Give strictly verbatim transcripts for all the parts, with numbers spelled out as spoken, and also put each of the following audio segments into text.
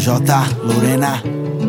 J, Lorena.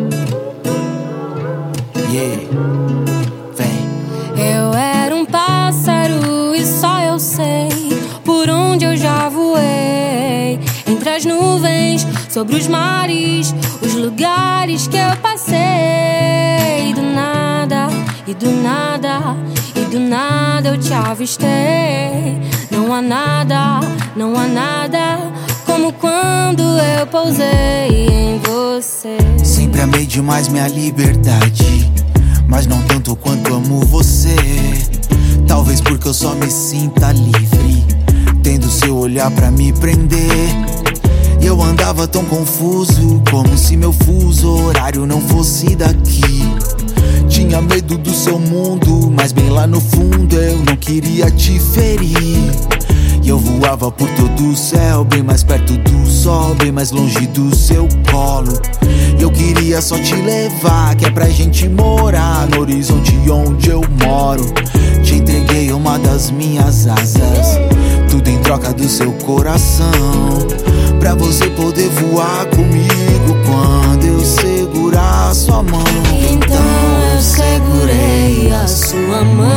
Yeah, vem. Eu era um pássaro e só eu sei por onde eu já voei. Entre as nuvens, sobre os mares, os lugares que eu passei. E do nada, e do nada, e do nada eu te avistei. Não há nada, não há nada como quando eu pousei em você. Sempre amei demais minha liberdade, mas não tanto quanto amo você. Talvez porque eu só me sinta livre, tendo seu olhar pra me prender. E eu andava tão confuso, como se meu fuso horário não fosse daqui. Tinha medo do seu mundo, mas bem lá no fundo eu não queria te ferir. E eu voava por todo o céu, bem mais perto do sol, bem mais longe do seu colo. E eu queria só te levar, que é pra gente morar no horizonte onde eu moro. Te entreguei uma das minhas asas, tudo em troca do seu coração, pra você poder voar comigo quando eu segurar sua mão. Então eu segurei a sua mão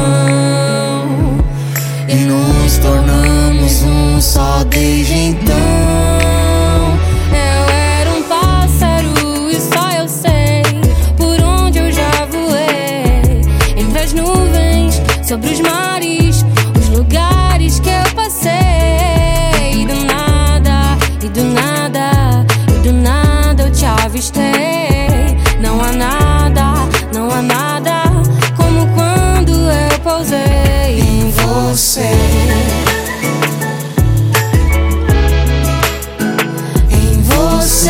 e nos tornamos um só desde então. Eu era um pássaro e só eu sei por onde eu já voei. Entre as nuvens, sobre os mares, os lugares que eu passei. E do nada, e do nada, e do nada eu te avistei. Não há nada, não há nada como quando eu pousei em você. Em você.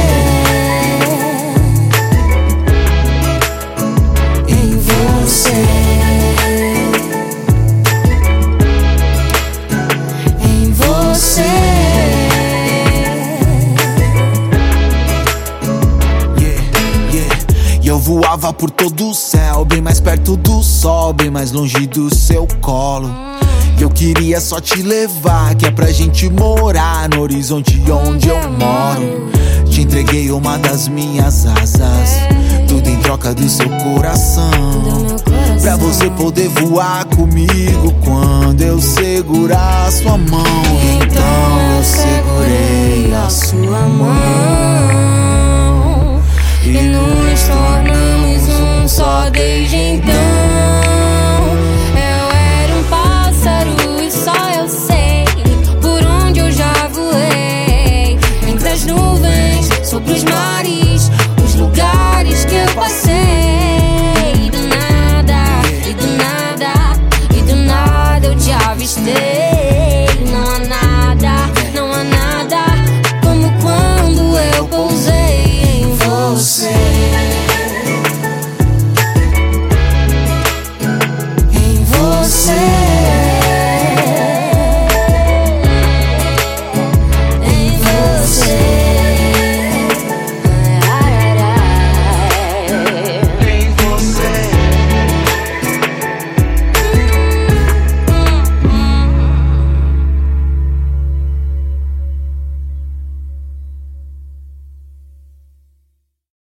Em você. Em você. E eu voava por todo o céu, bem mais perto do sol, bem mais longe do seu colo. E eu queria só te levar, que é pra gente morar no horizonte onde eu moro. Te entreguei uma das minhas asas, tudo em troca do seu coração, pra você poder voar comigo quando eu segurar sua mão. Então eu segurei a sua mão e nos tornamos um só desde então. Eu era um pássaro e só eu sei por onde eu já voei. Entre as nuvens, sobre os mares, os lugares que eu passei. E do nada, e do nada, e do nada eu te avistei.